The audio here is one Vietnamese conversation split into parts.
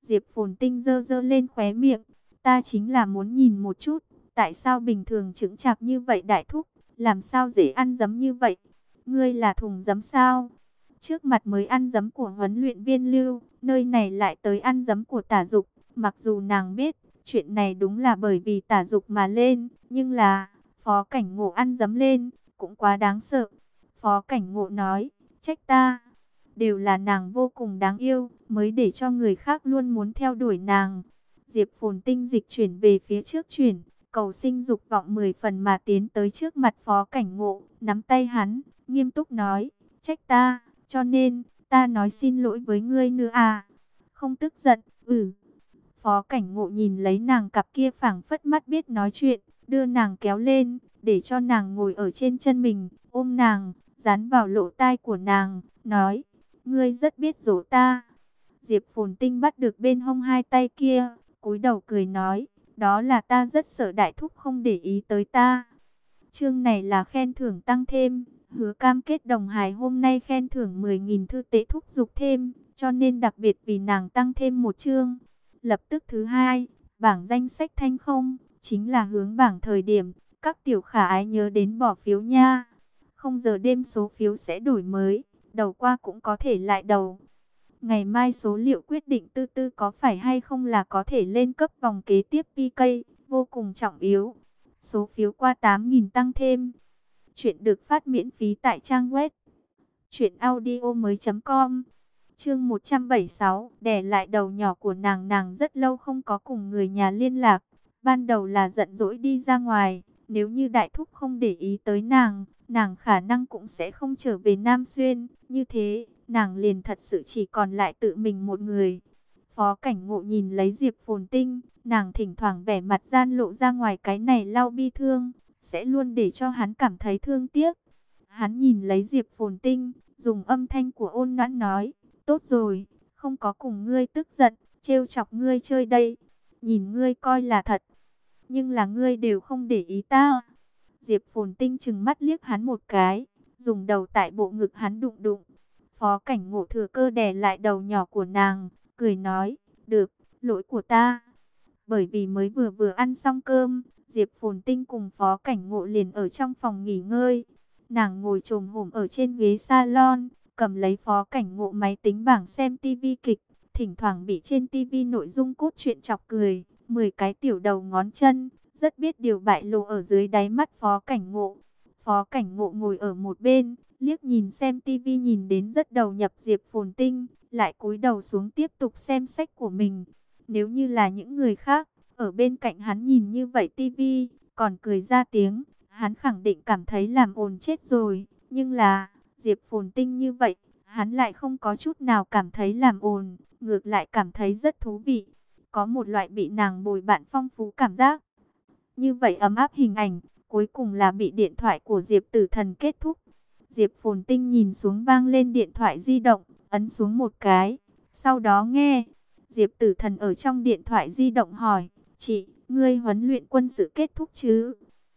Diệp Phồn Tinh giơ giơ lên khóe miệng. Ta chính là muốn nhìn một chút, tại sao bình thường chững chạc như vậy đại thúc, làm sao dễ ăn dấm như vậy? Ngươi là thùng dấm sao? Trước mặt mới ăn dấm của huấn luyện viên Lưu, nơi này lại tới ăn dấm của Tả Dục. Mặc dù nàng biết, chuyện này đúng là bởi vì Tả Dục mà lên, nhưng là, Phó Cảnh Ngộ ăn dấm lên, cũng quá đáng sợ. Phó Cảnh Ngộ nói, trách ta, đều là nàng vô cùng đáng yêu, mới để cho người khác luôn muốn theo đuổi nàng. Diệp Phồn Tinh dịch chuyển về phía trước chuyển, cầu sinh dục vọng 10 phần mà tiến tới trước mặt Phó Cảnh Ngộ, nắm tay hắn, nghiêm túc nói, trách ta, cho nên, ta nói xin lỗi với ngươi nữa à? Không tức giận, Phó Cảnh Ngộ nhìn lấy nàng cặp kia phảng phất mắt biết nói chuyện, đưa nàng kéo lên, để cho nàng ngồi ở trên chân mình, ôm nàng, dán vào lỗ tai của nàng, nói, ngươi rất biết dỗ ta. Diệp Phồn Tinh bắt được bên hông hai tay kia, cúi đầu cười nói, đó là ta rất sợ đại thúc không để ý tới ta. Chương này là khen thưởng tăng thêm, hứa cam kết đồng hài hôm nay khen thưởng 10.000 thư tệ thúc giục thêm, cho nên đặc biệt vì nàng tăng thêm một chương. Lập tức thứ hai, bảng danh sách thanh không, chính là hướng bảng thời điểm, các tiểu khả ái nhớ đến bỏ phiếu nha. Không giờ đêm số phiếu sẽ đổi mới, đầu qua cũng có thể lại đầu. Ngày mai số liệu quyết định tư tư có phải hay không là có thể lên cấp vòng kế tiếp PK, vô cùng trọng yếu. Số phiếu qua 8.000 tăng thêm. Chuyện được phát miễn phí tại trang web truyệnaudiomoi.com. Chương 176, đè lại đầu nhỏ của nàng rất lâu không có cùng người nhà liên lạc. Ban đầu là giận dỗi đi ra ngoài, nếu như đại thúc không để ý tới nàng khả năng cũng sẽ không trở về Nam Xuyên, như thế, nàng liền thật sự chỉ còn lại tự mình một người. Phó Cảnh Ngộ nhìn lấy Diệp Phồn Tinh, nàng thỉnh thoảng vẻ mặt gian lộ ra ngoài cái này lau bi thương, sẽ luôn để cho hắn cảm thấy thương tiếc. Hắn nhìn lấy Diệp Phồn Tinh, dùng âm thanh của ôn nhã nói, tốt rồi, không có cùng ngươi tức giận, trêu chọc ngươi chơi đây, nhìn ngươi coi là thật, nhưng là ngươi đều không để ý ta. Diệp Phồn Tinh trừng mắt liếc hắn một cái, dùng đầu tại bộ ngực hắn đụng đụng. Phó Cảnh Ngộ thừa cơ đè lại đầu nhỏ của nàng, cười nói, được, lỗi của ta. Bởi vì mới vừa ăn xong cơm, Diệp Phồn Tinh cùng Phó Cảnh Ngộ liền ở trong phòng nghỉ ngơi. Nàng ngồi chồm hổm ở trên ghế salon, cầm lấy Phó Cảnh Ngộ máy tính bảng xem tivi kịch, thỉnh thoảng bị trên tivi nội dung cốt truyện chọc cười, 10 cái tiểu đầu ngón chân, rất biết điều bại lộ ở dưới đáy mắt Phó Cảnh Ngộ. Phó Cảnh Ngộ ngồi ở một bên, liếc nhìn xem tivi nhìn đến rất đầu nhập Diệp Phồn Tinh, lại cúi đầu xuống tiếp tục xem sách của mình. Nếu như là những người khác, ở bên cạnh hắn nhìn như vậy tivi, còn cười ra tiếng, hắn khẳng định cảm thấy làm ồn chết rồi. Nhưng là, Diệp Phồn Tinh như vậy, hắn lại không có chút nào cảm thấy làm ồn, ngược lại cảm thấy rất thú vị. Có một loại bị nàng bồi bạn phong phú cảm giác. Như vậy ấm áp hình ảnh, cuối cùng là bị điện thoại của Diệp Tử Thần kết thúc. Diệp Phồn Tinh nhìn xuống vang lên điện thoại di động, ấn xuống một cái. Sau đó nghe, Diệp Tử Thần ở trong điện thoại di động hỏi, chị, ngươi huấn luyện quân sự kết thúc chứ?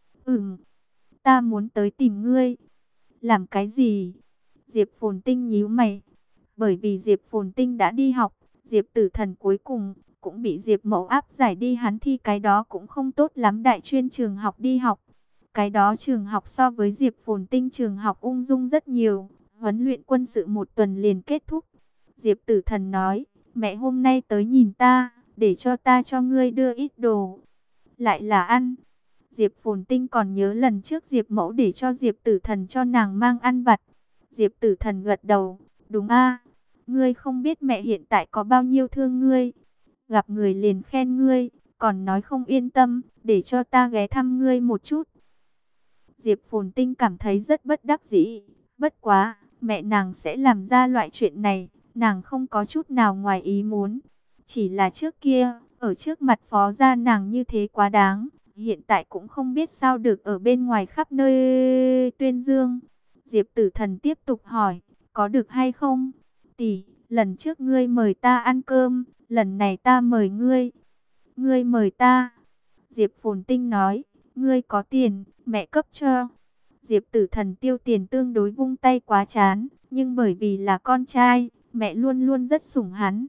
Ta muốn tới tìm ngươi. Làm cái gì? Diệp Phồn Tinh nhíu mày. Bởi vì Diệp Phồn Tinh đã đi học, Diệp Tử Thần cuối cùng cũng bị Diệp Mậu áp giải đi, hắn thi cái đó cũng không tốt lắm, đại chuyên trường học đi học. Cái đó trường học so với Diệp Phồn Tinh trường học ung dung rất nhiều. Huấn luyện quân sự một tuần liền kết thúc. Diệp Tử Thần nói, mẹ hôm nay tới nhìn ta, để cho ta cho ngươi đưa ít đồ. Lại là ăn. Diệp Phồn Tinh còn nhớ lần trước Diệp Mẫu để cho Diệp Tử Thần cho nàng mang ăn vặt. Diệp Tử Thần gật đầu, đúng a, ngươi không biết mẹ hiện tại có bao nhiêu thương ngươi. Gặp người liền khen ngươi, còn nói không yên tâm, để cho ta ghé thăm ngươi một chút. Diệp Phồn Tinh cảm thấy rất bất đắc dĩ, bất quá, mẹ nàng sẽ làm ra loại chuyện này, nàng không có chút nào ngoài ý muốn. Chỉ là trước kia, ở trước mặt phó gia nàng như thế quá đáng, hiện tại cũng không biết sao được ở bên ngoài khắp nơi tuyên dương. Diệp Tử Thần tiếp tục hỏi, có được hay không? Tỷ, lần trước ngươi mời ta ăn cơm, lần này ta mời ngươi. Ngươi mời ta. Diệp Phồn Tinh nói, ngươi có tiền, mẹ cấp cho. Diệp Tử Thần tiêu tiền tương đối vung tay quá chán, nhưng bởi vì là con trai, mẹ luôn luôn rất sủng hắn.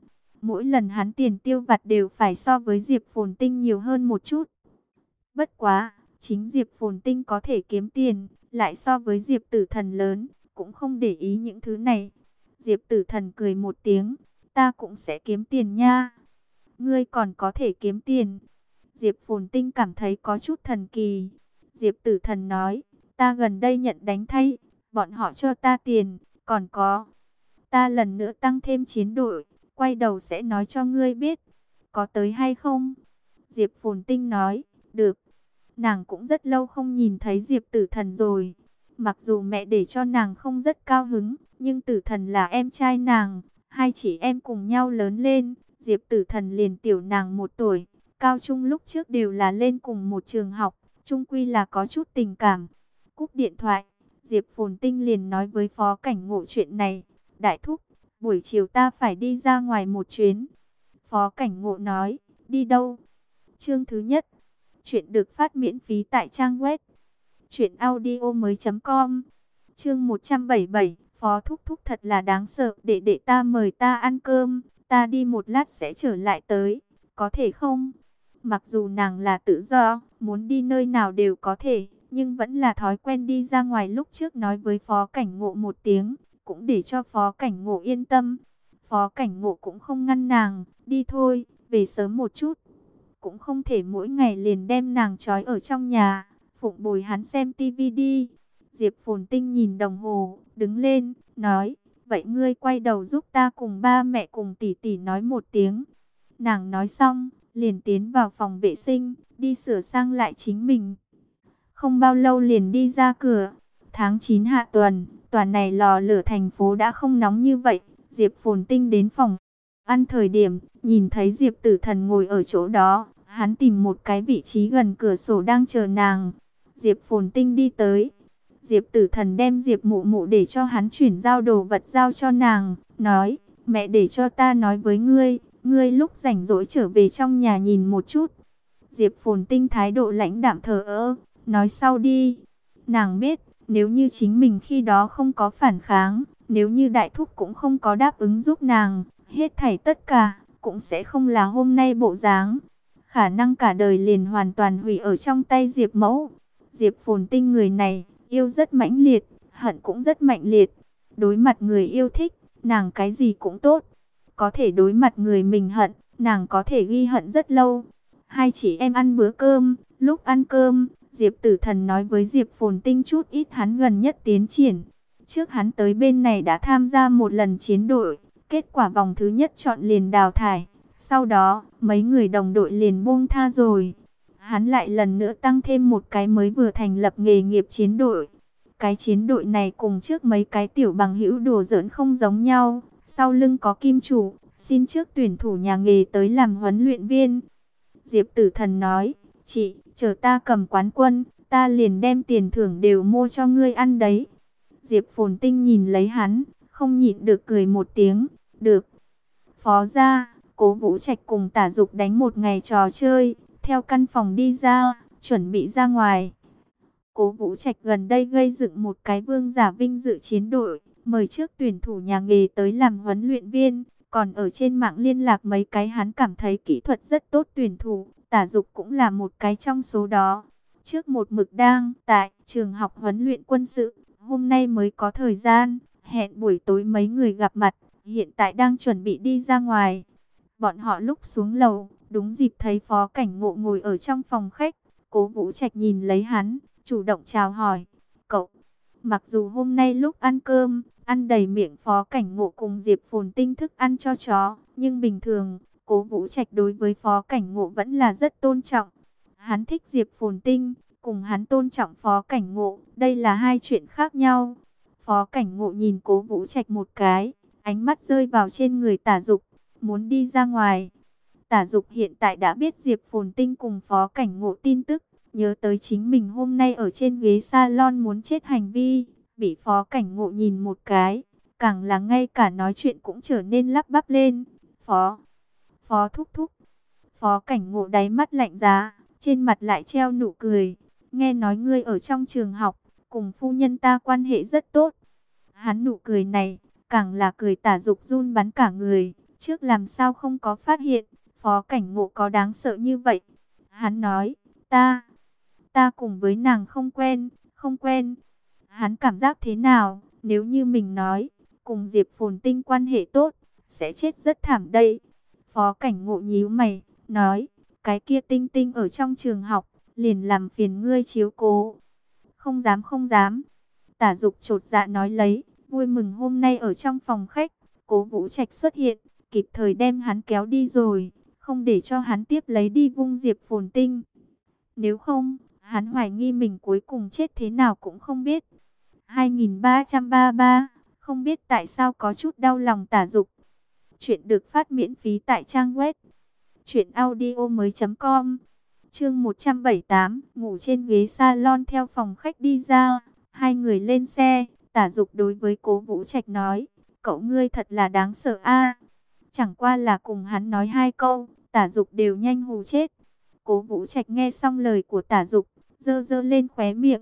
Mỗi lần hắn tiền tiêu vặt đều phải so với Diệp Phồn Tinh nhiều hơn một chút. Bất quá, chính Diệp Phồn Tinh có thể kiếm tiền, lại so với Diệp Tử Thần lớn, cũng không để ý những thứ này. Diệp Tử Thần cười một tiếng, ta cũng sẽ kiếm tiền nha. Ngươi còn có thể kiếm tiền. Diệp Phồn Tinh cảm thấy có chút thần kỳ. Diệp Tử Thần nói, ta gần đây nhận đánh thay, bọn họ cho ta tiền, còn có, ta lần nữa tăng thêm chiến đội, quay đầu sẽ nói cho ngươi biết, có tới hay không? Diệp Phồn Tinh nói, được. Nàng cũng rất lâu không nhìn thấy Diệp Tử Thần rồi. Mặc dù mẹ để cho nàng không rất cao hứng, nhưng Tử Thần là em trai nàng, hai chị em cùng nhau lớn lên. Diệp Tử Thần liền tiểu nàng 1 tuổi, cao trung lúc trước đều là lên cùng một trường học, chung quy là có chút tình cảm. Cúp điện thoại, Diệp Phồn Tinh liền nói với Phó Cảnh Ngộ chuyện này. Đại thúc, buổi chiều ta phải đi ra ngoài một chuyến. Phó Cảnh Ngộ nói, đi đâu? Chương thứ nhất. Chuyện được phát miễn phí tại trang web truyệnaudiomoi.com. Chương 177, Phó thúc thúc thật là đáng sợ, để ta mời ta ăn cơm, ta đi một lát sẽ trở lại tới, có thể không? Mặc dù nàng là tự do, muốn đi nơi nào đều có thể, nhưng vẫn là thói quen đi ra ngoài. Lúc trước nói với Phó Cảnh Ngộ một tiếng, cũng để cho Phó Cảnh Ngộ yên tâm. Phó Cảnh Ngộ cũng không ngăn nàng, đi thôi, về sớm một chút. Cũng không thể mỗi ngày liền đem nàng trói ở trong nhà, phụng bồi hắn xem tivi đi. Diệp Phồn Tinh nhìn đồng hồ, đứng lên, nói, vậy ngươi quay đầu giúp ta cùng ba mẹ cùng tỷ tỷ nói một tiếng. Nàng nói xong, liền tiến vào phòng vệ sinh, đi sửa sang lại chính mình. Không bao lâu liền đi ra cửa. Tháng 9 hạ tuần, tòa này lò lửa thành phố đã không nóng như vậy. Diệp Phồn Tinh đến phòng ăn thời điểm, nhìn thấy Diệp Tử Thần ngồi ở chỗ đó. Hắn tìm một cái vị trí gần cửa sổ đang chờ nàng. Diệp Phồn Tinh đi tới. Diệp Tử Thần đem Diệp Mụ Mụ để cho hắn chuyển giao đồ vật giao cho nàng. Nói, mẹ để cho ta nói với ngươi. Ngươi lúc rảnh rỗi trở về trong nhà nhìn một chút. Diệp Phồn Tinh thái độ lãnh đạm thờ ơ. Nói sau đi. Nàng biết, nếu như chính mình khi đó không có phản kháng, nếu như đại thúc cũng không có đáp ứng giúp nàng, hết thảy tất cả, cũng sẽ không là hôm nay bộ dáng. Khả năng cả đời liền hoàn toàn hủy ở trong tay Diệp Mẫu. Diệp Phồn Tinh người này, yêu rất mãnh liệt, hận cũng rất mạnh liệt. Đối mặt người yêu thích, nàng cái gì cũng tốt. Có thể đối mặt người mình hận, nàng có thể ghi hận rất lâu. Hai chị em ăn bữa cơm, lúc ăn cơm, Diệp Tử Thần nói với Diệp Phồn Tinh chút ít hắn gần nhất tiến triển. Trước hắn tới bên này đã tham gia một lần chiến đội, kết quả vòng thứ nhất chọn liền đào thải. Sau đó, mấy người đồng đội liền buông tha rồi. Hắn lại lần nữa tăng thêm một cái mới vừa thành lập nghề nghiệp chiến đội. Cái chiến đội này cùng trước mấy cái tiểu bằng hữu đùa giỡn không giống nhau. Sau lưng có kim chủ, xin trước tuyển thủ nhà nghề tới làm huấn luyện viên. Diệp Tử Thần nói, chị, chờ ta cầm quán quân, ta liền đem tiền thưởng đều mua cho ngươi ăn đấy. Diệp Phồn Tinh nhìn lấy hắn, không nhịn được cười một tiếng, được. Phó gia, Cố Vũ Trạch cùng Tả Dục đánh một ngày trò chơi, theo căn phòng đi ra, chuẩn bị ra ngoài. Cố Vũ Trạch gần đây gây dựng một cái vương giả vinh dự chiến đội, mời trước tuyển thủ nhà nghề tới làm huấn luyện viên, còn ở trên mạng liên lạc mấy cái hắn cảm thấy kỹ thuật rất tốt tuyển thủ, Tả Dục cũng là một cái trong số đó. Trước một mực đang tại trường học huấn luyện quân sự, hôm nay mới có thời gian, hẹn buổi tối mấy người gặp mặt, hiện tại đang chuẩn bị đi ra ngoài. Bọn họ lúc xuống lầu, đúng dịp thấy Phó Cảnh Ngộ ngồi ở trong phòng khách. Cố Vũ Trạch nhìn lấy hắn, chủ động chào hỏi. Cậu, mặc dù hôm nay lúc ăn cơm, ăn đầy miệng Phó Cảnh Ngộ cùng Diệp Phồn Tinh thức ăn cho chó, nhưng bình thường, Cố Vũ Trạch đối với Phó Cảnh Ngộ vẫn là rất tôn trọng. Hắn thích Diệp Phồn Tinh, cùng hắn tôn trọng Phó Cảnh Ngộ, đây là hai chuyện khác nhau. Phó Cảnh Ngộ nhìn Cố Vũ Trạch một cái, ánh mắt rơi vào trên người Tả Dục, muốn đi ra ngoài. Tả Dục hiện tại đã biết Diệp Phồn Tinh cùng Phó Cảnh Ngộ tin tức, nhớ tới chính mình hôm nay ở trên ghế salon muốn chết hành vi, bị Phó Cảnh Ngộ nhìn một cái, càng là ngay cả nói chuyện cũng trở nên lắp bắp lên. Phó thúc thúc. Phó Cảnh Ngộ đáy mắt lạnh giá, trên mặt lại treo nụ cười. Nghe nói ngươi ở trong trường học, cùng phu nhân ta quan hệ rất tốt. Hắn nụ cười này, càng là cười Tả Dục run bắn cả người. trước làm sao không có phát hiện, Phó Cảnh Ngộ có đáng sợ như vậy. Hắn nói, ta cùng với nàng không quen. Hắn cảm giác thế nào, nếu như mình nói, cùng Diệp Phồn Tinh quan hệ tốt, sẽ chết rất thảm đây. Phó Cảnh Ngộ nhíu mày, nói, cái kia Tinh Tinh ở trong trường học, liền làm phiền ngươi chiếu cố. Không dám không dám. Tả Dục chột dạ nói lấy, vui mừng hôm nay ở trong phòng khách, Cố Vũ Trạch xuất hiện, kịp thời đem hắn kéo đi rồi, không để cho hắn tiếp lấy đi vung Diệp Phồn Tinh. Nếu không, hắn hoài nghi mình cuối cùng chết thế nào cũng không biết. 2333, không biết tại sao có chút đau lòng Tả Dục. Chuyện được phát miễn phí tại trang web truyệnaudiomoi.com. Chương 178, ngủ trên ghế salon theo phòng khách đi ra, hai người lên xe, Tả Dục đối với Cố Vũ Trạch nói, cậu ngươi thật là đáng sợ a. Chẳng qua là cùng hắn nói hai câu, Tả Dục đều nhanh hù chết. Cố Vũ Trạch nghe xong lời của Tả Dục, giơ giơ lên khóe miệng.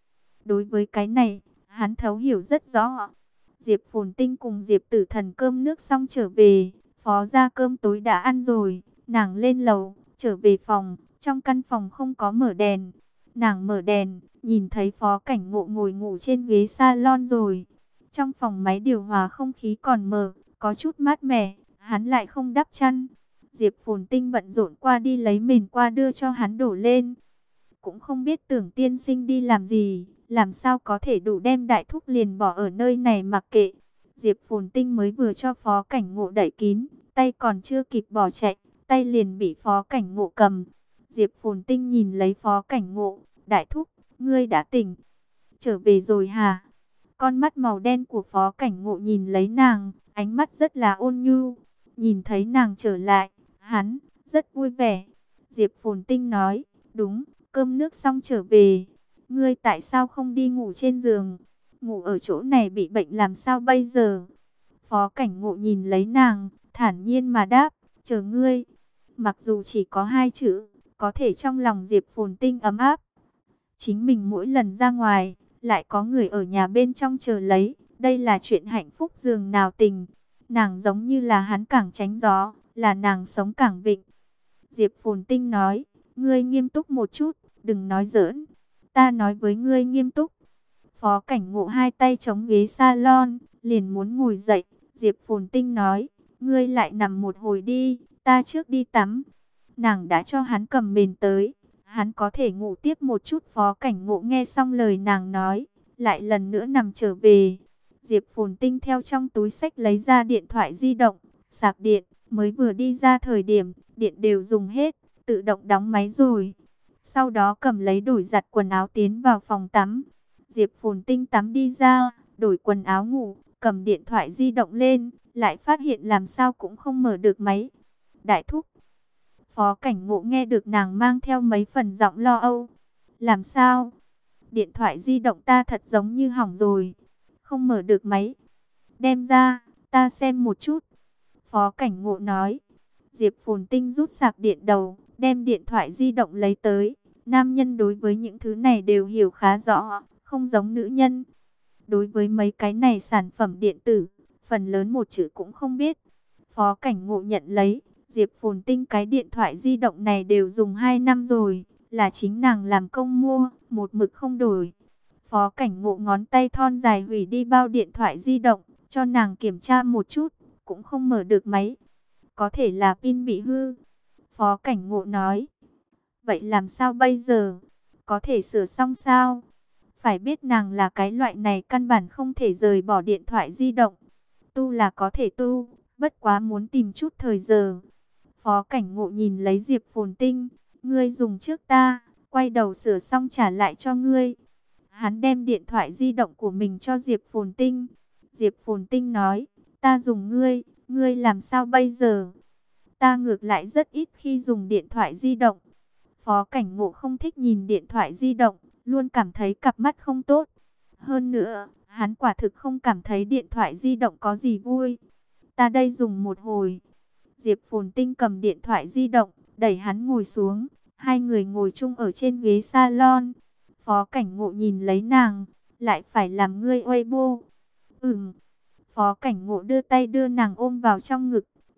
Đối với cái này, hắn thấu hiểu rất rõ. Diệp Phồn Tinh cùng Diệp Tử Thần cơm nước xong trở về, phó ra cơm tối đã ăn rồi, nàng lên lầu, trở về phòng, trong căn phòng không có mở đèn. Nàng mở đèn, nhìn thấy Phó Cảnh Ngộ ngồi ngủ trên ghế salon rồi. Trong phòng máy điều hòa không khí còn mở, có chút mát mẻ, hắn lại không đắp chăn. Diệp Phồn Tinh bận rộn qua đi lấy mền qua đưa cho hắn đổ lên. Cũng không biết Tưởng tiên sinh đi làm gì, làm sao có thể đủ đem Đại Thúc liền bỏ ở nơi này mặc kệ. Diệp Phồn Tinh mới vừa cho Phó Cảnh Ngộ đẩy kín, tay còn chưa kịp bỏ chạy, tay liền bị Phó Cảnh Ngộ cầm. Diệp Phồn Tinh nhìn lấy Phó Cảnh Ngộ, Đại Thúc, ngươi đã tỉnh, trở về rồi hả? Con mắt màu đen của Phó Cảnh Ngộ nhìn lấy nàng, ánh mắt rất là ôn nhu. Nhìn thấy nàng trở lại, hắn rất vui vẻ. Diệp Phồn Tinh nói, đúng, cơm nước xong trở về. Ngươi tại sao không đi ngủ trên giường? Ngủ ở chỗ này bị bệnh làm sao bây giờ? Phó Cảnh Ngộ nhìn lấy nàng, thản nhiên mà đáp, chờ ngươi. Mặc dù chỉ có hai chữ, có thể trong lòng Diệp Phồn Tinh ấm áp. Chính mình mỗi lần ra ngoài, lại có người ở nhà bên trong chờ lấy. Đây là chuyện hạnh phúc giường nào tình. Nàng giống như là hắn cảng tránh gió, là nàng sống cảng vịnh. Diệp Phồn Tinh nói, ngươi nghiêm túc một chút, đừng nói giỡn. Ta nói với ngươi nghiêm túc. Phó Cảnh Ngộ hai tay chống ghế salon, liền muốn ngồi dậy. Diệp Phồn Tinh nói, ngươi lại nằm một hồi đi, ta trước đi tắm. Nàng đã cho hắn cầm mền tới, hắn có thể ngủ tiếp một chút. Phó Cảnh Ngộ nghe xong lời nàng nói, lại lần nữa nằm trở về. Diệp Phồn Tinh theo trong túi xách lấy ra điện thoại di động, sạc điện, mới vừa đi ra thời điểm, điện đều dùng hết, tự động đóng máy rồi. Sau đó cầm lấy đổi giặt quần áo tiến vào phòng tắm. Diệp Phồn Tinh tắm đi ra, đổi quần áo ngủ, cầm điện thoại di động lên, lại phát hiện làm sao cũng không mở được máy. Đại Thúc. Phó Cảnh Ngộ nghe được nàng mang theo mấy phần giọng lo âu. Làm sao? Điện thoại di động ta thật giống như hỏng rồi, không mở được máy. Đem ra, ta xem một chút. Phó Cảnh Ngộ nói. Diệp Phồn Tinh rút sạc điện đầu, đem điện thoại di động lấy tới. Nam nhân đối với những thứ này đều hiểu khá rõ, không giống nữ nhân. Đối với mấy cái này sản phẩm điện tử, phần lớn một chữ cũng không biết. Phó Cảnh Ngộ nhận lấy, Diệp Phồn Tinh cái điện thoại di động này đều dùng 2 năm rồi, là chính nàng làm công mua, một mực không đổi. Phó Cảnh Ngộ ngón tay thon dài hủy đi bao điện thoại di động, cho nàng kiểm tra một chút, cũng không mở được máy. Có thể là pin bị hư. Phó Cảnh Ngộ nói. Vậy làm sao bây giờ? Có thể sửa xong sao? Phải biết nàng là cái loại này căn bản không thể rời bỏ điện thoại di động. Tu là có thể tu, bất quá muốn tìm chút thời giờ. Phó Cảnh Ngộ nhìn lấy Diệp Phồn Tinh. Ngươi dùng trước ta, quay đầu sửa xong trả lại cho ngươi. Hắn đem điện thoại di động của mình cho Diệp Phồn Tinh. Diệp Phồn Tinh nói, ta dùng ngươi làm sao bây giờ? Ta ngược lại rất ít khi dùng điện thoại di động. Phó Cảnh Ngộ không thích nhìn điện thoại di động, luôn cảm thấy cặp mắt không tốt. Hơn nữa, hắn quả thực không cảm thấy điện thoại di động có gì vui. Ta đây dùng một hồi. Diệp Phồn Tinh cầm điện thoại di động, đẩy hắn ngồi xuống. Hai người ngồi chung ở trên ghế salon. Phó Cảnh Ngộ nhìn lấy nàng, lại phải làm ngươi Weibo. Phó Cảnh Ngộ đưa tay đưa nàng ôm vào trong ngực,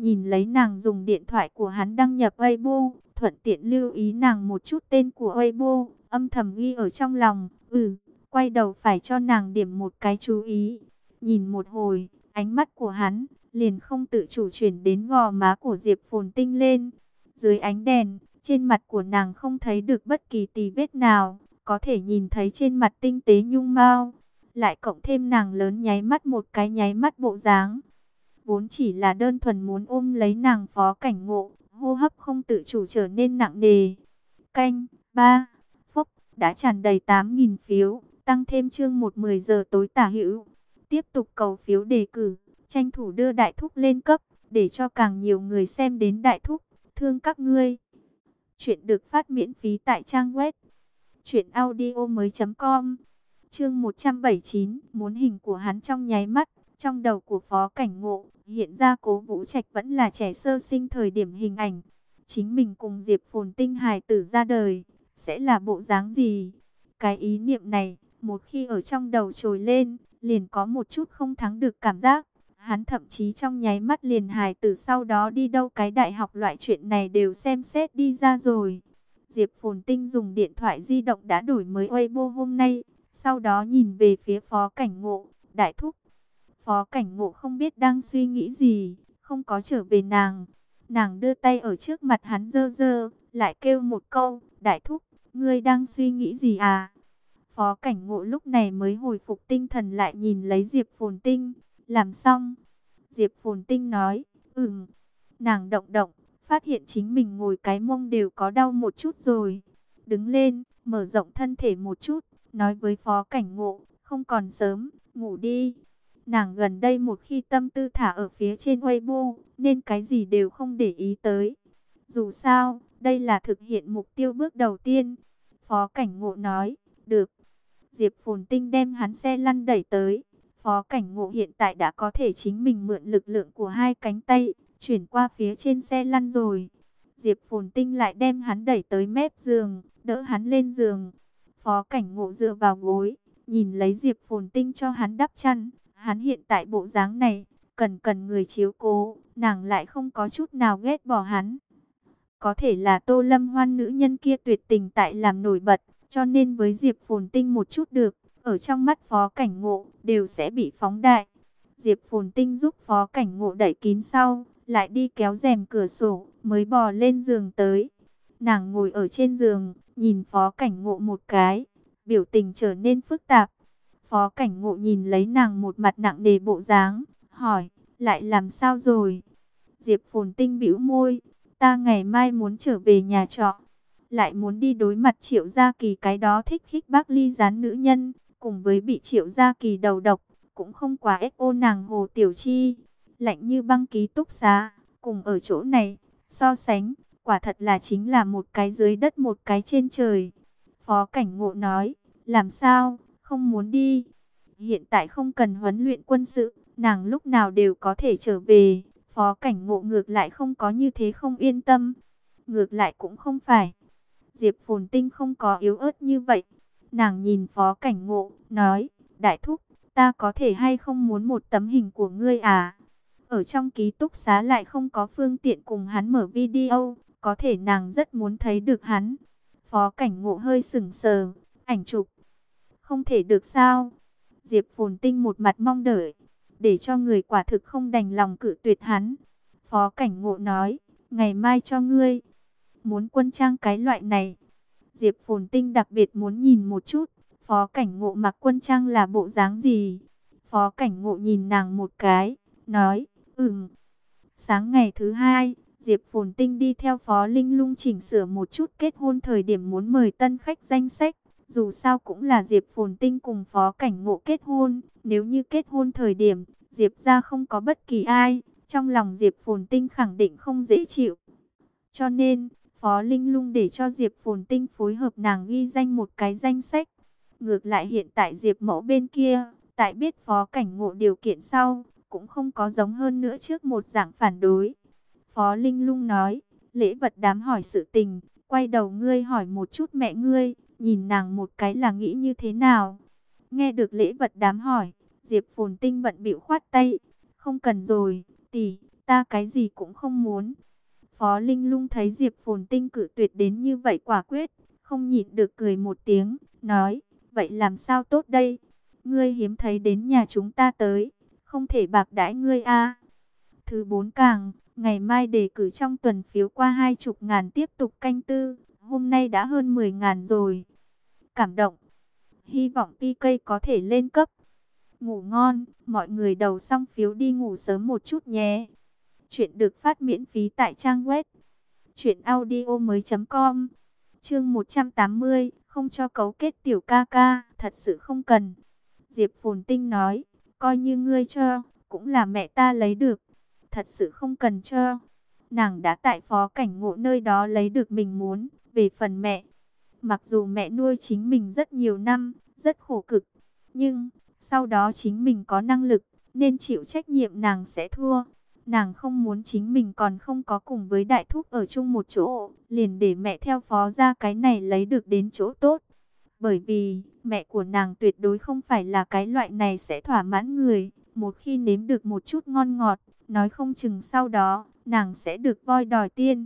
nhìn lấy nàng dùng điện thoại của hắn đăng nhập Weibo, thuận tiện lưu ý nàng một chút tên của Weibo, âm thầm ghi ở trong lòng, quay đầu phải cho nàng điểm một cái chú ý. Nhìn một hồi, ánh mắt của hắn liền không tự chủ chuyển đến gò má của Diệp Phồn Tinh lên. Dưới ánh đèn, trên mặt của nàng không thấy được bất kỳ tì vết nào, có thể nhìn thấy trên mặt tinh tế nhung mao, lại cộng thêm nàng lớn nháy mắt một cái nháy mắt bộ dáng. Vốn chỉ là đơn thuần muốn ôm lấy nàng Phó Cảnh Ngộ, hô hấp không tự chủ trở nên nặng nề. Canh 3, phúc, đã tràn đầy 8.000 phiếu, tăng thêm chương 10 giờ tối tả hữu. Tiếp tục cầu phiếu đề cử, tranh thủ đưa Đại Thúc lên cấp, để cho càng nhiều người xem đến Đại Thúc, thương các ngươi. Chuyện được phát miễn phí tại trang web truyệnaudiomoi.com. Chương 179, muốn hình của hắn trong nháy mắt, trong đầu của Phó Cảnh Ngộ hiện ra Cố Vũ Trạch vẫn là trẻ sơ sinh thời điểm hình ảnh. Chính mình cùng Diệp Phồn Tinh hài tử ra đời, sẽ là bộ dáng gì? Cái ý niệm này, một khi ở trong đầu trồi lên, liền có một chút không thắng được cảm giác. Hắn thậm chí trong nháy mắt liền hài tử sau đó đi đâu cái đại học loại chuyện này đều xem xét đi ra rồi. Diệp Phồn Tinh dùng điện thoại di động đã đổi mới Weibo hôm nay, sau đó nhìn về phía Phó Cảnh Ngộ, Đại Thúc. Phó Cảnh Ngộ không biết đang suy nghĩ gì, không có trở về nàng. Nàng đưa tay ở trước mặt hắn dơ dơ, lại kêu một câu, Đại Thúc, ngươi đang suy nghĩ gì à? Phó Cảnh Ngộ lúc này mới hồi phục tinh thần lại nhìn lấy Diệp Phồn Tinh, làm xong. Diệp Phồn Tinh nói, nàng động động, phát hiện chính mình ngồi cái mông đều có đau một chút rồi. Đứng lên, mở rộng thân thể một chút, nói với Phó Cảnh Ngộ, không còn sớm, ngủ đi. Nàng gần đây một khi tâm tư thả ở phía trên Weibo, nên cái gì đều không để ý tới. Dù sao, đây là thực hiện mục tiêu bước đầu tiên. Phó Cảnh Ngộ nói, được. Diệp Phồn Tinh đem hắn xe lăn đẩy tới. Phó Cảnh Ngộ hiện tại đã có thể chính mình mượn lực lượng của hai cánh tay, chuyển qua phía trên xe lăn rồi. Diệp Phồn Tinh lại đem hắn đẩy tới mép giường, đỡ hắn lên giường. Phó Cảnh Ngộ dựa vào gối, nhìn lấy Diệp Phồn Tinh cho hắn đắp chăn. Hắn hiện tại bộ dáng này, cần người chiếu cố, nàng lại không có chút nào ghét bỏ hắn. Có thể là Tô Lâm Hoan nữ nhân kia tuyệt tình tại làm nổi bật, cho nên với Diệp Phồn Tinh một chút được, ở trong mắt Phó Cảnh Ngộ, đều sẽ bị phóng đại. Diệp Phồn Tinh giúp Phó Cảnh Ngộ đẩy kín sau, lại đi kéo rèm cửa sổ, mới bò lên giường tới. Nàng ngồi ở trên giường, nhìn Phó Cảnh Ngộ một cái, biểu tình trở nên phức tạp. Phó Cảnh Ngộ nhìn lấy nàng một mặt nặng nề bộ dáng, hỏi, lại làm sao rồi? Diệp Phồn Tinh bĩu môi, ta ngày mai muốn trở về nhà trọ, lại muốn đi đối mặt Triệu Gia Kỳ cái đó thích khích bác ly gián nữ nhân, cùng với bị Triệu Gia Kỳ đầu độc, cũng không quá ép ô nàng Hồ Tiểu Chi, lạnh như băng ký túc xá, cùng ở chỗ này, so sánh, quả thật là chính là một cái dưới đất một cái trên trời. Phó Cảnh Ngộ nói, làm sao, không muốn đi? Hiện tại không cần huấn luyện quân sự, nàng lúc nào đều có thể trở về. Phó Cảnh Ngộ ngược lại không có như thế không yên tâm. Ngược lại cũng không phải. Diệp Phồn Tinh không có yếu ớt như vậy. Nàng nhìn Phó Cảnh Ngộ, nói, Đại Thúc, ta có thể hay không muốn một tấm hình của ngươi à? Ở trong ký túc xá lại không có phương tiện cùng hắn mở video, có thể nàng rất muốn thấy được hắn. Phó Cảnh Ngộ hơi sững sờ, ảnh chụp. Không thể được sao? Diệp Phồn Tinh một mặt mong đợi, để cho người quả thực không đành lòng cự tuyệt hắn. Phó Cảnh Ngộ nói, ngày mai cho ngươi. Muốn quân trang cái loại này. Diệp Phồn Tinh đặc biệt muốn nhìn một chút, Phó Cảnh Ngộ mặc quân trang là bộ dáng gì. Phó Cảnh Ngộ nhìn nàng một cái, nói, Sáng ngày thứ hai, Diệp Phồn Tinh đi theo Phó Linh Lung chỉnh sửa một chút kết hôn thời điểm muốn mời tân khách danh sách. Dù sao cũng là Diệp Phồn Tinh cùng Phó Cảnh Ngộ kết hôn. Nếu như kết hôn thời điểm, Diệp ra không có bất kỳ ai, trong lòng Diệp Phồn Tinh khẳng định không dễ chịu. Cho nên, Phó Linh Lung để cho Diệp Phồn Tinh phối hợp nàng ghi danh một cái danh sách. Ngược lại hiện tại Diệp Mẫu bên kia, tại biết Phó Cảnh Ngộ điều kiện sau, cũng không có giống hơn nữa trước một dạng phản đối. Phó Linh Lung nói, lễ vật đám hỏi sự tình, quay đầu ngươi hỏi một chút mẹ ngươi, nhìn nàng một cái là nghĩ như thế nào. Nghe được lễ vật đám hỏi, Diệp Phồn Tinh bận bịu khoát tay, không cần rồi, tỷ, ta cái gì cũng không muốn. Phó Linh Lung thấy Diệp Phồn Tinh cự tuyệt đến như vậy quả quyết, không nhịn được cười một tiếng, nói, vậy làm sao tốt đây? Ngươi hiếm thấy đến nhà chúng ta tới, không thể bạc đãi ngươi a. Thứ 4 càng, ngày mai đề cử trong tuần phiếu qua 20.000 tiếp tục canh tư, hôm nay đã hơn 10.000 rồi. Cảm động, hy vọng PK có thể lên cấp. Ngủ ngon, mọi người đầu xong phiếu đi ngủ sớm một chút nhé. Chuyện được phát miễn phí tại trang web truyệnaudiomoi.com. Chương 180, không cho cấu kết tiểu ca ca, thật sự không cần. Diệp Phồn Tinh nói, coi như ngươi cho, cũng là mẹ ta lấy được. Thật sự không cần cho. Nàng đã tại Phó Cảnh Ngộ nơi đó lấy được mình muốn. Về phần mẹ, mặc dù mẹ nuôi chính mình rất nhiều năm, rất khổ cực, nhưng sau đó chính mình có năng lực, nên chịu trách nhiệm nàng sẽ thua. Nàng không muốn chính mình còn không có cùng với đại thúc ở chung một chỗ, liền để mẹ theo phó ra cái này lấy được đến chỗ tốt. Bởi vì, mẹ của nàng tuyệt đối không phải là cái loại này sẽ thỏa mãn người. Một khi nếm được một chút ngon ngọt, nói không chừng sau đó, nàng sẽ được voi đòi tiên.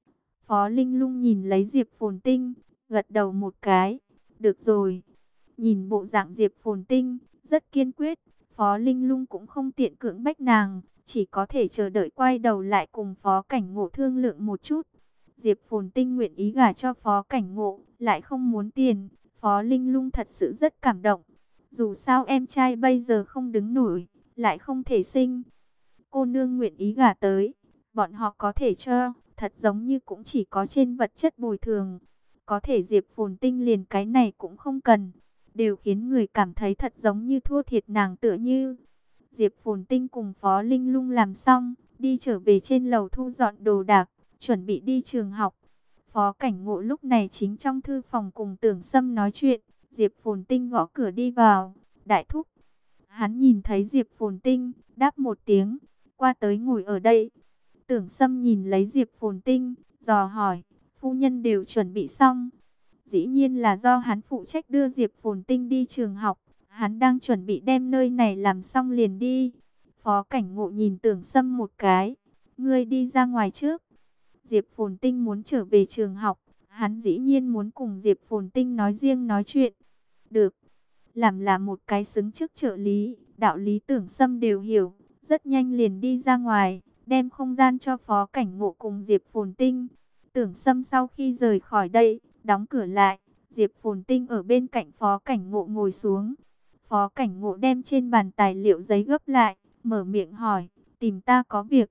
Phó Linh Lung nhìn lấy Diệp Phồn Tinh, gật đầu một cái. Được rồi. Nhìn bộ dạng Diệp Phồn Tinh, rất kiên quyết. Phó Linh Lung cũng không tiện cưỡng bách nàng, chỉ có thể chờ đợi quay đầu lại cùng Phó Cảnh Ngộ thương lượng một chút. Diệp Phồn Tinh nguyện ý gả cho Phó Cảnh Ngộ, lại không muốn tiền. Phó Linh Lung thật sự rất cảm động. Dù sao em trai bây giờ không đứng nổi, lại không thể sinh. Cô nương nguyện ý gả tới, bọn họ có thể cho, thật giống như cũng chỉ có trên vật chất bồi thường. Có thể Diệp Phồn Tinh liền cái này cũng không cần, đều khiến người cảm thấy thật giống như thua thiệt nàng tựa như. Diệp Phồn Tinh cùng Phó Linh Lung làm xong, đi trở về trên lầu thu dọn đồ đạc, chuẩn bị đi trường học. Phó Cảnh Ngộ lúc này chính trong thư phòng cùng Tưởng Sâm nói chuyện, Diệp Phồn Tinh gõ cửa đi vào, đại thúc. Hắn nhìn thấy Diệp Phồn Tinh, đáp một tiếng, qua tới ngồi ở đây. Tưởng Sâm nhìn lấy Diệp Phồn Tinh, dò hỏi, phu nhân đều chuẩn bị xong. Dĩ nhiên là do hắn phụ trách đưa Diệp Phồn Tinh đi trường học, hắn đang chuẩn bị đem nơi này làm xong liền đi. Phó Cảnh Ngộ nhìn Tưởng Sâm một cái, ngươi đi ra ngoài trước. Diệp Phồn Tinh muốn trở về trường học, hắn dĩ nhiên muốn cùng Diệp Phồn Tinh nói riêng nói chuyện. Được, làm là một cái xứng chức trợ lý, đạo lý Tưởng Sâm đều hiểu, rất nhanh liền đi ra ngoài, đem không gian cho Phó Cảnh Ngộ cùng Diệp Phồn Tinh. Tưởng Sâm sau khi rời khỏi đây, đóng cửa lại, Diệp Phồn Tinh ở bên cạnh Phó Cảnh Ngộ ngồi xuống. Phó Cảnh Ngộ đem trên bàn tài liệu giấy gấp lại, mở miệng hỏi, tìm ta có việc.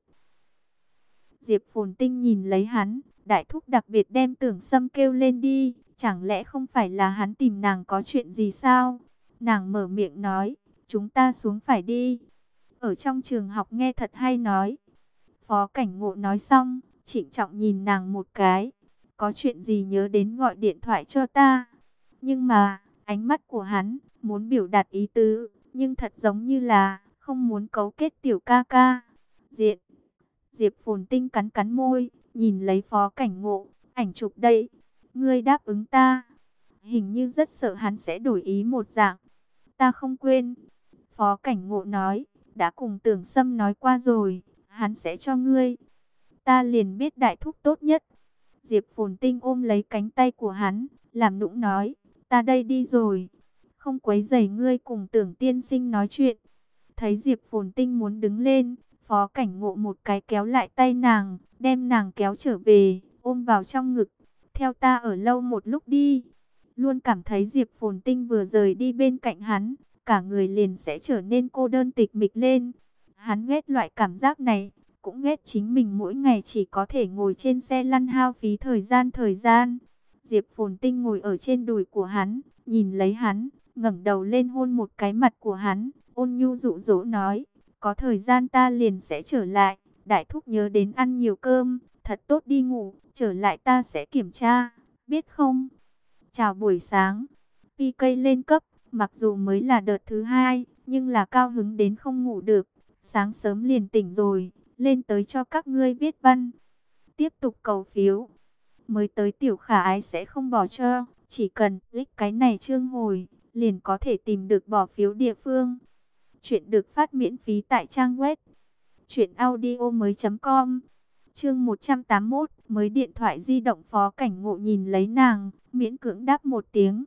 Diệp Phồn Tinh nhìn lấy hắn, đại thúc đặc biệt đem Tưởng Sâm kêu lên đi, chẳng lẽ không phải là hắn tìm nàng có chuyện gì sao? Nàng mở miệng nói, chúng ta xuống phải đi. Ở trong trường học nghe thật hay nói. Phó Cảnh Ngộ nói xong, trịnh trọng nhìn nàng một cái. Có chuyện gì nhớ đến gọi điện thoại cho ta. Nhưng mà, ánh mắt của hắn, muốn biểu đạt ý tứ, nhưng thật giống như là, không muốn cấu kết tiểu ca ca. Diệp Phồn Tinh cắn cắn môi, nhìn lấy Phó Cảnh Ngộ, ảnh chụp đây. Ngươi đáp ứng ta. Hình như rất sợ hắn sẽ đổi ý một dạng. Ta không quên. Phó Cảnh Ngộ nói, đã cùng Tưởng Sâm nói qua rồi, hắn sẽ cho ngươi. Ta liền biết đại thúc tốt nhất. Diệp Phồn Tinh ôm lấy cánh tay của hắn, làm nũng nói, ta đây đi rồi. Không quấy rầy ngươi cùng Tưởng tiên sinh nói chuyện. Thấy Diệp Phồn Tinh muốn đứng lên, Phó Cảnh Ngộ một cái kéo lại tay nàng, đem nàng kéo trở về, ôm vào trong ngực. Theo ta ở lâu một lúc đi. Luôn cảm thấy Diệp Phồn Tinh vừa rời đi bên cạnh hắn, cả người liền sẽ trở nên cô đơn tịch mịch lên. Hắn ghét loại cảm giác này, cũng ghét chính mình mỗi ngày chỉ có thể ngồi trên xe lăn hao phí thời gian. Diệp Phồn Tinh ngồi ở trên đùi của hắn, nhìn lấy hắn, ngẩng đầu lên hôn một cái mặt của hắn, ôn nhu dụ dỗ nói, có thời gian ta liền sẽ trở lại, đại thúc nhớ đến ăn nhiều cơm, thật tốt đi ngủ, trở lại ta sẽ kiểm tra, biết không? Chào buổi sáng, PK lên cấp, mặc dù mới là đợt thứ 2, nhưng là cao hứng đến không ngủ được, sáng sớm liền tỉnh rồi, lên tới cho các ngươi viết văn. Tiếp tục cầu phiếu, mới tới tiểu khả ái sẽ không bỏ cho, chỉ cần click cái này chương hồi, liền có thể tìm được bỏ phiếu địa phương. Chuyện được phát miễn phí tại trang web Truyệnaudiomoi.com. Chương 181, mới điện thoại di động. Phó Cảnh Ngộ nhìn lấy nàng, miễn cưỡng đáp một tiếng,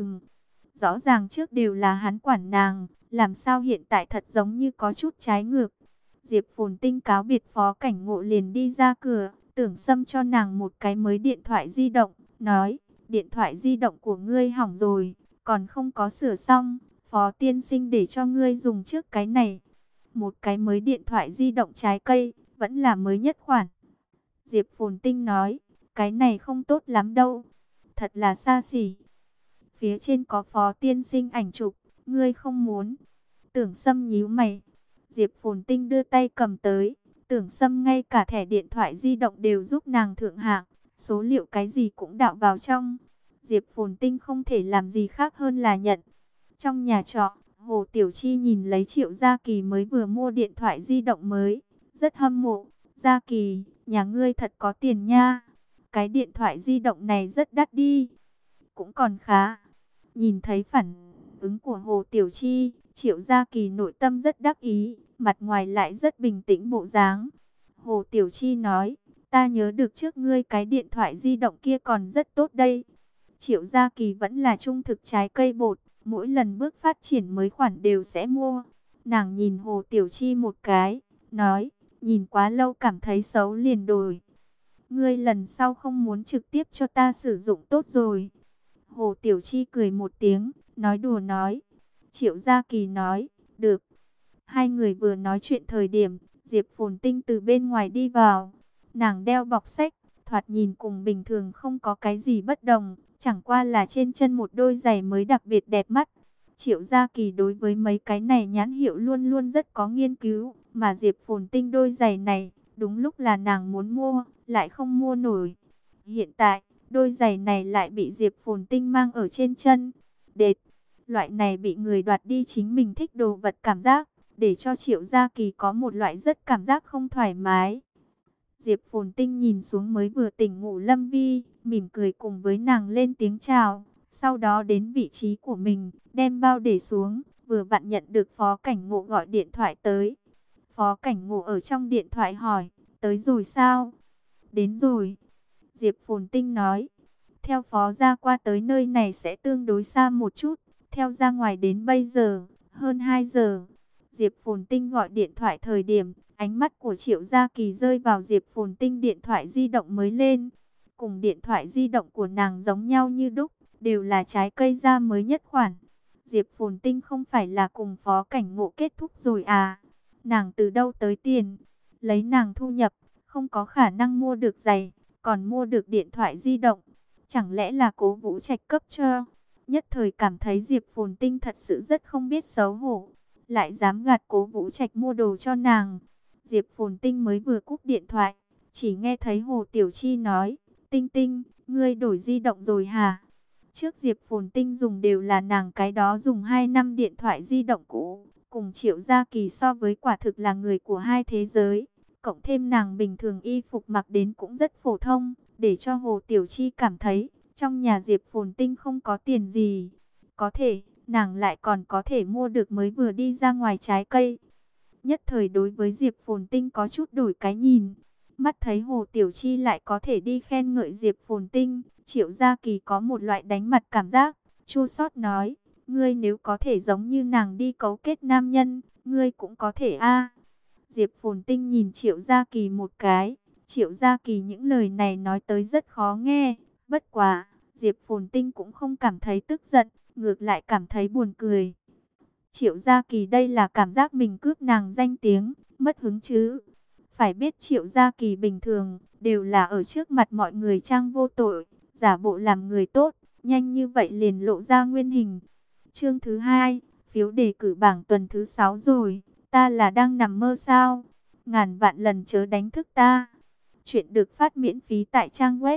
rõ ràng trước đều là hắn quản nàng, làm sao hiện tại thật giống như có chút trái ngược. Diệp Phồn Tinh cáo biệt Phó Cảnh Ngộ liền đi ra cửa, Tưởng Sâm cho nàng một cái mới điện thoại di động, nói, điện thoại di động của ngươi hỏng rồi, còn không có sửa xong, Phó tiên sinh để cho ngươi dùng trước cái này. Một cái mới điện thoại di động trái cây, vẫn là mới nhất khoản. Diệp Phồn Tinh nói, cái này không tốt lắm đâu, thật là xa xỉ. Phía trên có Phó tiên sinh ảnh chụp, ngươi không muốn. Tưởng Sâm nhíu mày. Diệp Phồn Tinh đưa tay cầm tới. Tưởng Sâm ngay cả thẻ điện thoại di động đều giúp nàng thượng hạng, số liệu cái gì cũng đạo vào trong. Diệp Phồn Tinh không thể làm gì khác hơn là nhận. Trong nhà trọ, Hồ Tiểu Chi nhìn lấy Triệu Gia Kỳ mới vừa mua điện thoại di động mới, rất hâm mộ. Gia Kỳ, nhà ngươi thật có tiền nha. Cái điện thoại di động này rất đắt đi. Cũng còn khá. Nhìn thấy phản ứng của Hồ Tiểu Chi, Triệu Gia Kỳ nội tâm rất đắc ý, mặt ngoài lại rất bình tĩnh bộ dáng. Hồ Tiểu Chi nói, ta nhớ được trước ngươi cái điện thoại di động kia còn rất tốt đây. Triệu Gia Kỳ vẫn là trung thực trái cây bột, mỗi lần bước phát triển mới khoản đều sẽ mua. Nàng nhìn Hồ Tiểu Chi một cái, nói, nhìn quá lâu cảm thấy xấu liền đổi. Ngươi lần sau không muốn trực tiếp cho ta sử dụng tốt rồi. Hồ Tiểu Chi cười một tiếng, nói đùa nói. Triệu Gia Kỳ nói, được. Hai người vừa nói chuyện thời điểm, Diệp Phồn Tinh từ bên ngoài đi vào. Nàng đeo bọc sách, thoạt nhìn cùng bình thường không có cái gì bất đồng, chẳng qua là trên chân một đôi giày mới đặc biệt đẹp mắt. Triệu Gia Kỳ đối với mấy cái này nhãn hiệu luôn luôn rất có nghiên cứu, mà Diệp Phồn Tinh đôi giày này, đúng lúc là nàng muốn mua, lại không mua nổi. Hiện tại, đôi giày này lại bị Diệp Phồn Tinh mang ở trên chân. Đệt, loại này bị người đoạt đi chính mình thích đồ vật cảm giác, để cho Triệu Gia Kỳ có một loại rất cảm giác không thoải mái. Diệp Phồn Tinh nhìn xuống mới vừa tỉnh ngủ Lâm Vi, mỉm cười cùng với nàng lên tiếng chào. Sau đó đến vị trí của mình, đem bao để xuống, vừa vặn nhận được Phó Cảnh Ngộ gọi điện thoại tới. Phó Cảnh Ngộ ở trong điện thoại hỏi, tới rồi sao? Đến rồi. Diệp Phồn Tinh nói, theo Phó gia qua tới nơi này sẽ tương đối xa một chút, theo ra ngoài đến bây giờ, hơn 2 giờ. Diệp Phồn Tinh gọi điện thoại thời điểm, ánh mắt của Triệu Gia Kỳ rơi vào Diệp Phồn Tinh điện thoại di động mới lên. Cùng điện thoại di động của nàng giống nhau như đúc, đều là trái cây ra mới nhất khoản. Diệp Phồn Tinh không phải là cùng Phó Cảnh Ngộ kết thúc rồi à? Nàng từ đâu tới tiền? Lấy nàng thu nhập, không có khả năng mua được giày, còn mua được điện thoại di động. Chẳng lẽ là Cố Vũ Trạch cấp cho? Nhất thời cảm thấy Diệp Phồn Tinh thật sự rất không biết xấu hổ, lại dám gạt Cố Vũ Trạch mua đồ cho nàng. Diệp Phồn Tinh mới vừa cúp điện thoại, chỉ nghe thấy Hồ Tiểu Chi nói, Tinh Tinh, ngươi đổi di động rồi hả? Trước Diệp Phồn Tinh dùng đều là nàng cái đó dùng 2 năm điện thoại di động cũ, cùng Triệu Gia Kỳ so với quả thực là người của hai thế giới. Cộng thêm nàng bình thường y phục mặc đến cũng rất phổ thông, để cho Hồ Tiểu Chi cảm thấy, trong nhà Diệp Phồn Tinh không có tiền gì. Có thể, nàng lại còn có thể mua được mới vừa đi ra ngoài trái cây. Nhất thời đối với Diệp Phồn Tinh có chút đổi cái nhìn. Mắt thấy Hồ Tiểu Chi lại có thể đi khen ngợi Diệp Phồn Tinh, Triệu Gia Kỳ có một loại đánh mặt cảm giác, chua xót nói, ngươi nếu có thể giống như nàng đi cấu kết nam nhân, ngươi cũng có thể a. Diệp Phồn Tinh nhìn Triệu Gia Kỳ một cái, Triệu Gia Kỳ những lời này nói tới rất khó nghe, bất quá, Diệp Phồn Tinh cũng không cảm thấy tức giận, ngược lại cảm thấy buồn cười. Triệu Gia Kỳ đây là cảm giác mình cướp nàng danh tiếng, mất hứng chứ. Phải biết Triệu Gia Kỳ bình thường, đều là ở trước mặt mọi người trang vô tội, giả bộ làm người tốt, nhanh như vậy liền lộ ra nguyên hình. Chương thứ 2, phiếu đề cử bảng tuần thứ 6 rồi, ta là đang nằm mơ sao? Ngàn vạn lần chớ đánh thức ta. Chuyện được phát miễn phí tại trang web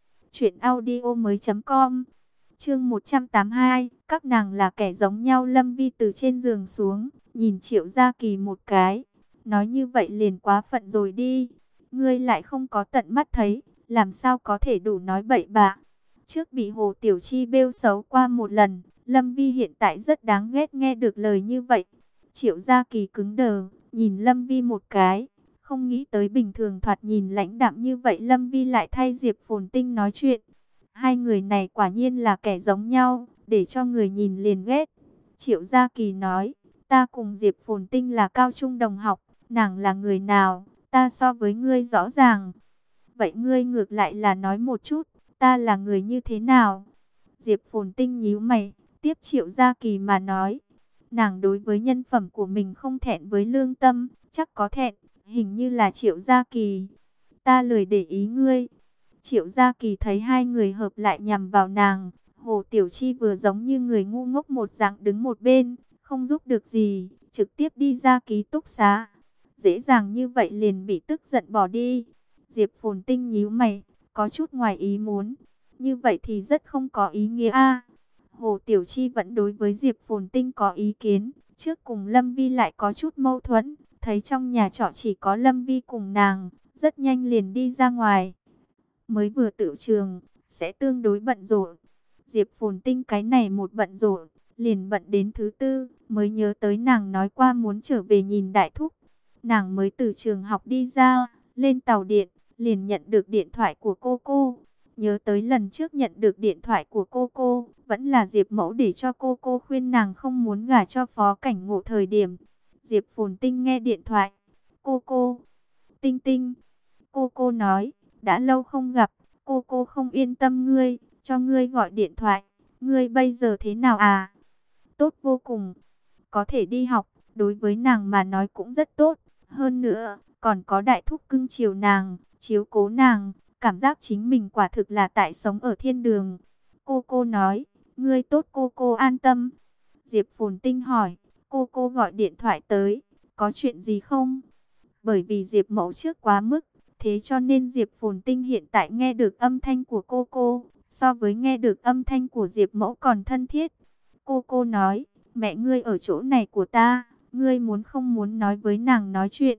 truyệnaudiomoi.com. Chương 182, các nàng là kẻ giống nhau. Lâm Vi từ trên giường xuống, nhìn Triệu Gia Kỳ một cái, nói như vậy liền quá phận rồi đi. Ngươi lại không có tận mắt thấy, làm sao có thể đủ nói bậy bạ. Trước bị Hồ Tiểu Chi bêu xấu qua một lần, Lâm Vi hiện tại rất đáng ghét nghe được lời như vậy. Triệu Gia Kỳ cứng đờ, nhìn Lâm Vi một cái. Không nghĩ tới bình thường thoạt nhìn lãnh đạm như vậy Lâm Vi lại thay Diệp Phồn Tinh nói chuyện. Hai người này quả nhiên là kẻ giống nhau, để cho người nhìn liền ghét. Triệu Gia Kỳ nói, ta cùng Diệp Phồn Tinh là cao trung đồng học, nàng là người nào, ta so với ngươi rõ ràng. Vậy ngươi ngược lại là nói một chút, ta là người như thế nào? Diệp Phồn Tinh nhíu mày, tiếp Triệu Gia Kỳ mà nói. Nàng đối với nhân phẩm của mình không thẹn với lương tâm, chắc có thẹn, hình như là Triệu Gia Kỳ. Ta lười để ý ngươi. Triệu Gia Kỳ thấy hai người hợp lại nhằm vào nàng. Hồ Tiểu Chi vừa giống như người ngu ngốc một dạng đứng một bên, không giúp được gì, trực tiếp đi ra ký túc xá. Dễ dàng như vậy liền bị tức giận bỏ đi. Diệp Phồn Tinh nhíu mày, có chút ngoài ý muốn. Như vậy thì rất không có ý nghĩa a. Hồ Tiểu Chi vẫn đối với Diệp Phồn Tinh có ý kiến, trước cùng Lâm Vi lại có chút mâu thuẫn, thấy trong nhà trọ chỉ có Lâm Vi cùng nàng, rất nhanh liền đi ra ngoài. Mới vừa tự trường, sẽ tương đối bận rộn. Diệp Phồn Tinh cái này một bận rộn, liền bận đến thứ tư, mới nhớ tới nàng nói qua muốn trở về nhìn đại thúc. Nàng mới từ trường học đi ra, lên tàu điện, liền nhận được điện thoại của cô. Nhớ tới lần trước nhận được điện thoại của cô, vẫn là Diệp Mẫu để cho cô khuyên nàng không muốn gả cho Phó Cảnh Ngộ thời điểm. Diệp Phồn Tinh nghe điện thoại. Cô, Tinh Tinh. Cô nói, đã lâu không gặp, cô không yên tâm ngươi, cho ngươi gọi điện thoại. Ngươi bây giờ thế nào à? Tốt vô cùng. Có thể đi học, đối với nàng mà nói cũng rất tốt. Hơn nữa, còn có đại thúc cưng chiều nàng, chiếu cố nàng. Cảm giác chính mình quả thực là tại sống ở thiên đường. Cô nói, ngươi tốt cô an tâm. Diệp Phồn Tinh hỏi, cô gọi điện thoại tới, có chuyện gì không? Bởi vì Diệp Mẫu trước quá mức, thế cho nên Diệp Phồn Tinh hiện tại nghe được âm thanh của cô, so với nghe được âm thanh của Diệp Mẫu còn thân thiết. Cô nói, mẹ ngươi ở chỗ này của ta, ngươi muốn không muốn nói với nàng nói chuyện.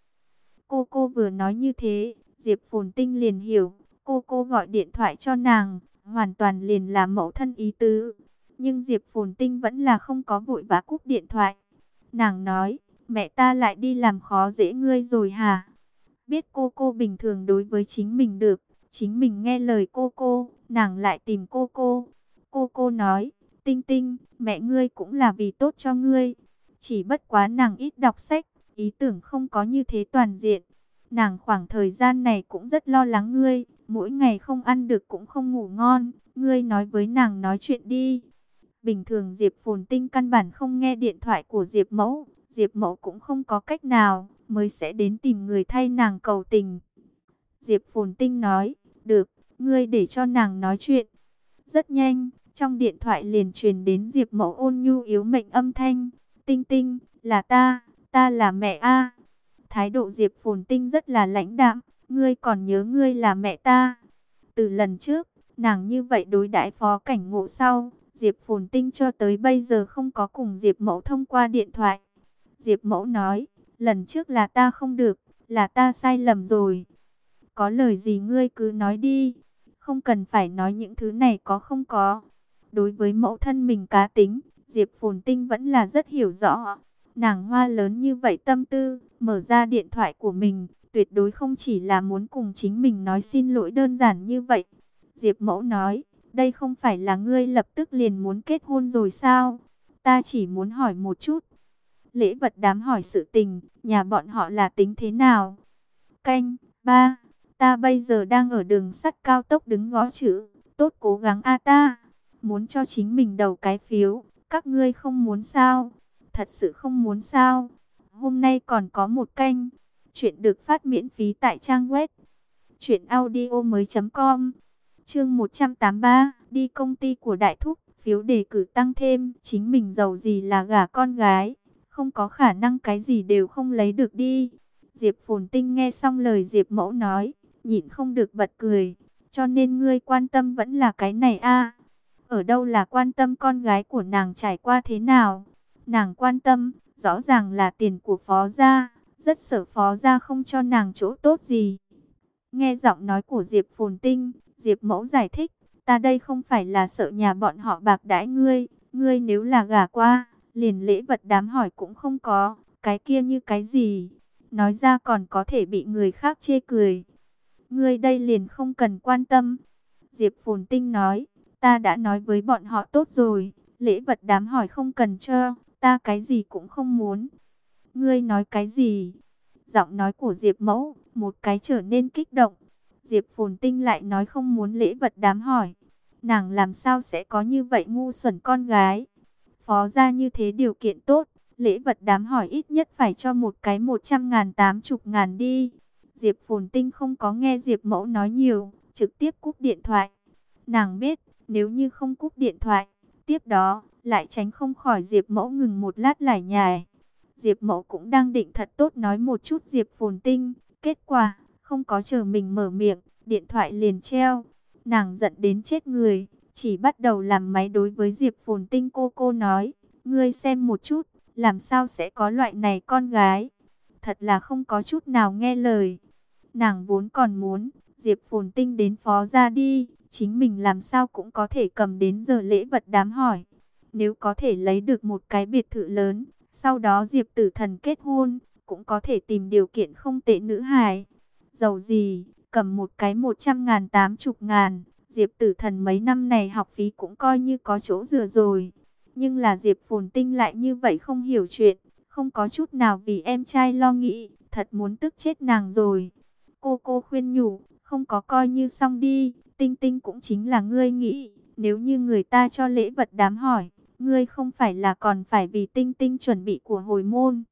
Cô vừa nói như thế, Diệp Phồn Tinh liền hiểu, cô gọi điện thoại cho nàng, hoàn toàn liền là mẫu thân ý tứ. Nhưng Diệp Phồn Tinh vẫn là không có vội vã cúp điện thoại. Nàng nói, mẹ ta lại đi làm khó dễ ngươi rồi hả? Biết cô bình thường đối với chính mình được, chính mình nghe lời cô, nàng lại tìm cô. Cô nói, Tinh Tinh, mẹ ngươi cũng là vì tốt cho ngươi. Chỉ bất quá nàng ít đọc sách, ý tưởng không có như thế toàn diện. Nàng khoảng thời gian này cũng rất lo lắng ngươi, mỗi ngày không ăn được cũng không ngủ ngon. Ngươi nói với nàng nói chuyện đi. Bình thường Diệp Phồn Tinh căn bản không nghe điện thoại của Diệp Mẫu. Diệp Mẫu cũng không có cách nào, mới sẽ đến tìm người thay nàng cầu tình. Diệp Phồn Tinh nói, được, ngươi để cho nàng nói chuyện. Rất nhanh, trong điện thoại liền truyền đến Diệp Mẫu ôn nhu yếu mệnh âm thanh. Tinh Tinh, là ta là mẹ a. Thái độ Diệp Phồn Tinh rất là lãnh đạm, ngươi còn nhớ ngươi là mẹ ta. Từ lần trước, nàng như vậy đối đãi Phó Cảnh Ngộ sau, Diệp Phồn Tinh cho tới bây giờ không có cùng Diệp Mẫu thông qua điện thoại. Diệp Mẫu nói, lần trước là ta không được, là ta sai lầm rồi. Có lời gì ngươi cứ nói đi, không cần phải nói những thứ này có không có. Đối với mẫu thân mình cá tính, Diệp Phồn Tinh vẫn là rất hiểu rõ. Nàng hoa lớn như vậy tâm tư, mở ra điện thoại của mình, tuyệt đối không chỉ là muốn cùng chính mình nói xin lỗi đơn giản như vậy. Diệp Mẫu nói, đây không phải là ngươi lập tức liền muốn kết hôn rồi sao? Ta chỉ muốn hỏi một chút. Lễ vật đám hỏi sự tình, nhà bọn họ là tính thế nào? Canh, 3, ta bây giờ đang ở đường sắt cao tốc đứng gõ chữ, tốt cố gắng a ta. Muốn cho chính mình đầu cái phiếu, các ngươi không muốn sao? Thật sự không muốn sao? Hôm nay còn có một kênh, chuyện được phát miễn phí tại trang web truyệnaudiomoi.com. Chương 183, đi công ty của đại thúc, phiếu đề cử tăng thêm, chính mình giàu gì là gả con gái, không có khả năng cái gì đều không lấy được đi. Diệp Phồn Tinh nghe xong lời Diệp Mẫu nói, nhịn không được bật cười, cho nên ngươi quan tâm vẫn là cái này a. Ở đâu là quan tâm con gái của nàng trải qua thế nào? Nàng quan tâm, rõ ràng là tiền của Phó gia, rất sợ Phó gia không cho nàng chỗ tốt gì. Nghe giọng nói của Diệp Phồn Tinh, Diệp Mẫu giải thích, ta đây không phải là sợ nhà bọn họ bạc đãi ngươi, ngươi nếu là gả qua, liền lễ vật đám hỏi cũng không có, Cái kia như cái gì? Nói ra còn có thể bị người khác chê cười. Ngươi đây liền không cần quan tâm. Diệp Phồn Tinh nói, ta đã nói với bọn họ tốt rồi, lễ vật đám hỏi không cần cho, ta cái gì cũng không muốn. Ngươi nói cái gì? Giọng nói của Diệp Mẫu, một cái trở nên kích động. Diệp Phồn Tinh lại nói không muốn lễ vật đám hỏi. Nàng làm sao sẽ có như vậy ngu xuẩn con gái? Phó gia như thế điều kiện tốt, lễ vật đám hỏi ít nhất phải cho một cái 100.000 80.000 đi. Diệp Phồn Tinh không có nghe Diệp Mẫu nói nhiều, trực tiếp cúp điện thoại. Nàng biết, nếu như không cúp điện thoại, tiếp đó, lại tránh không khỏi Diệp Mẫu ngừng một lát lải nhải. Diệp Mẫu cũng đang định thật tốt nói một chút Diệp Phồn Tinh, kết quả, không có chờ mình mở miệng, điện thoại liền treo. Nàng giận đến chết người, chỉ bắt đầu làm máy đối với Diệp Phồn Tinh. Cô nói, ngươi xem một chút, làm sao sẽ có loại này con gái, thật là không có chút nào nghe lời. Nàng vốn còn muốn Diệp Phồn Tinh đến phó gia đi, chính mình làm sao cũng có thể cầm đến giờ lễ vật đám hỏi. Nếu có thể lấy được một cái biệt thự lớn, sau đó Diệp Tử Thần kết hôn, cũng có thể tìm điều kiện không tệ nữ hài. Dầu gì, cầm một cái 100.000 80.000, Diệp Tử Thần mấy năm này học phí cũng coi như có chỗ dựa rồi. Nhưng là Diệp Phồn Tinh lại như vậy không hiểu chuyện, không có chút nào vì em trai lo nghĩ, thật muốn tức chết nàng rồi. Cô khuyên nhủ, không có coi như xong đi, Tinh Tinh cũng chính là ngươi nghĩ, nếu như người ta cho lễ vật đám hỏi, ngươi không phải là còn phải vì Tinh Tinh chuẩn bị của hồi môn.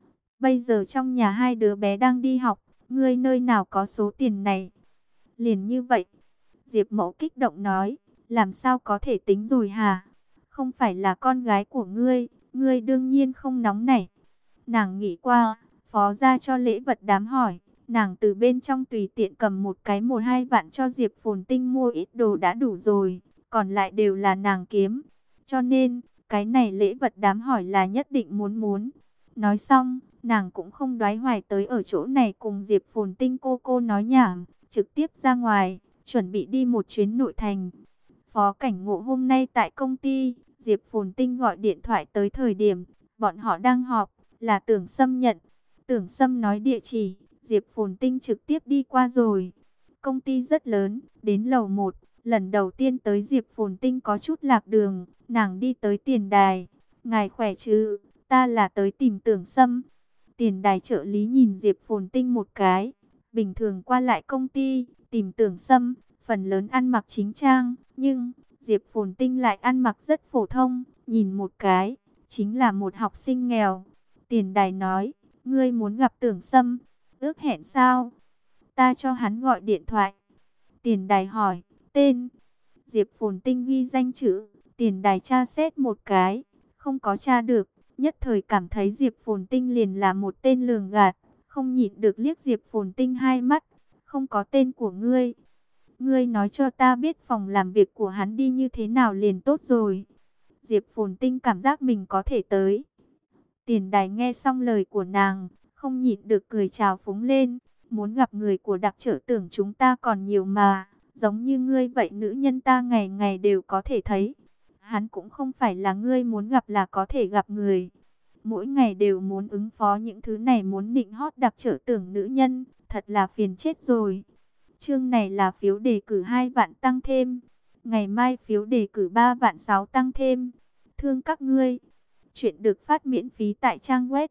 Bây giờ trong nhà hai đứa bé đang đi học, ngươi nơi nào có số tiền này? Liền như vậy, Diệp Mẫu kích động nói, làm sao có thể tính rồi hả? Không phải là con gái của ngươi đương nhiên không nóng nảy. Nàng nghĩ qua, phó gia cho lễ vật đám hỏi, nàng từ bên trong tùy tiện cầm một cái 1-2 vạn cho Diệp Phồn Tinh mua ít đồ đã đủ rồi, còn lại đều là nàng kiếm. Cho nên, cái này lễ vật đám hỏi là nhất định muốn. Nói xong, nàng cũng không đoái hoài tới ở chỗ này cùng Diệp Phồn Tinh cô nói nhảm, trực tiếp ra ngoài, chuẩn bị đi một chuyến nội thành. Phó Cảnh Ngộ hôm nay tại công ty, Diệp Phồn Tinh gọi điện thoại tới thời điểm, bọn họ đang họp, là Tưởng Sâm nhận. Tưởng Sâm nói địa chỉ, Diệp Phồn Tinh trực tiếp đi qua rồi. Công ty rất lớn, đến lầu 1, lần đầu tiên tới Diệp Phồn Tinh có chút lạc đường, nàng đi tới tiền đài. Ngài khỏe chứ, ta là tới tìm Tưởng Sâm. Tiền đài trợ lý nhìn Diệp Phồn Tinh một cái, bình thường qua lại công ty, tìm Tưởng Sâm, phần lớn ăn mặc chính trang, nhưng Diệp Phồn Tinh lại ăn mặc rất phổ thông, nhìn một cái, chính là một học sinh nghèo. Tiền đài nói, ngươi muốn gặp Tưởng Sâm, ước hẹn sao? Ta cho hắn gọi điện thoại. Tiền đài hỏi, tên. Diệp Phồn Tinh ghi danh chữ, tiền đài tra xét một cái, không có tra được, nhất thời cảm thấy Diệp Phồn Tinh liền là một tên lường gạt, không nhịn được liếc Diệp Phồn Tinh hai mắt, không có tên của ngươi. Ngươi nói cho ta biết phòng làm việc của hắn đi như thế nào liền tốt rồi. Diệp Phồn Tinh cảm giác mình có thể tới. Tiền đài nghe xong lời của nàng, không nhịn được cười chào phúng lên. Muốn gặp người của đặc trở Tưởng chúng ta còn nhiều mà. Giống như ngươi vậy nữ nhân ta ngày ngày đều có thể thấy. Hắn cũng không phải là ngươi muốn gặp là có thể gặp người. Mỗi ngày đều muốn ứng phó những thứ này, muốn nịnh hót đặc trở Tưởng nữ nhân. Thật là phiền chết rồi. Chương này là phiếu đề cử 2 vạn tăng thêm. Ngày mai phiếu đề cử 3 vạn 6 tăng thêm. Thương các ngươi. Chuyện được phát miễn phí tại trang web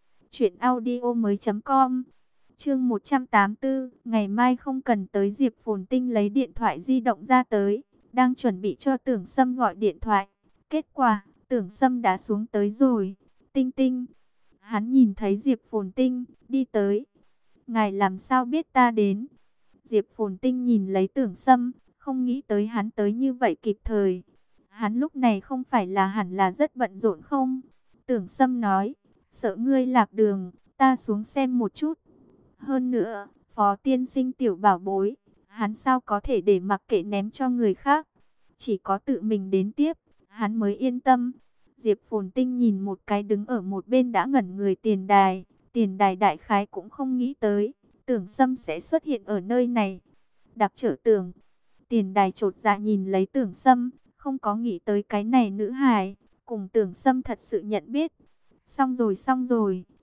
truyệnaudiomoi.com. Chương 184, ngày mai không cần tới. Diệp Phồn Tinh lấy điện thoại di động ra tới, đang chuẩn bị cho Tưởng Sâm gọi điện thoại. Kết quả, Tưởng Sâm đã xuống tới rồi. Tinh Tinh. Hắn nhìn thấy Diệp Phồn Tinh đi tới. Ngài làm sao biết ta đến? Diệp Phồn Tinh nhìn lấy Tưởng Sâm, không nghĩ tới hắn tới như vậy kịp thời. Hắn lúc này không phải là hẳn là rất bận rộn không? Tưởng Sâm nói, sợ ngươi lạc đường, ta xuống xem một chút. Hơn nữa, Phó tiên sinh tiểu bảo bối, hắn sao có thể để mặc kệ ném cho người khác. Chỉ có tự mình đến tiếp, hắn mới yên tâm. Diệp Phồn Tinh nhìn một cái đứng ở một bên đã ngẩn người tiền đài. Tiền đài đại khái cũng không nghĩ tới Tưởng Sâm sẽ xuất hiện ở nơi này. Đặc trở Tưởng. Tiền đài chột dạ nhìn lấy Tưởng Sâm, không có nghĩ tới cái này nữ hài cùng Tưởng Sâm thật sự nhận biết. Xong rồi,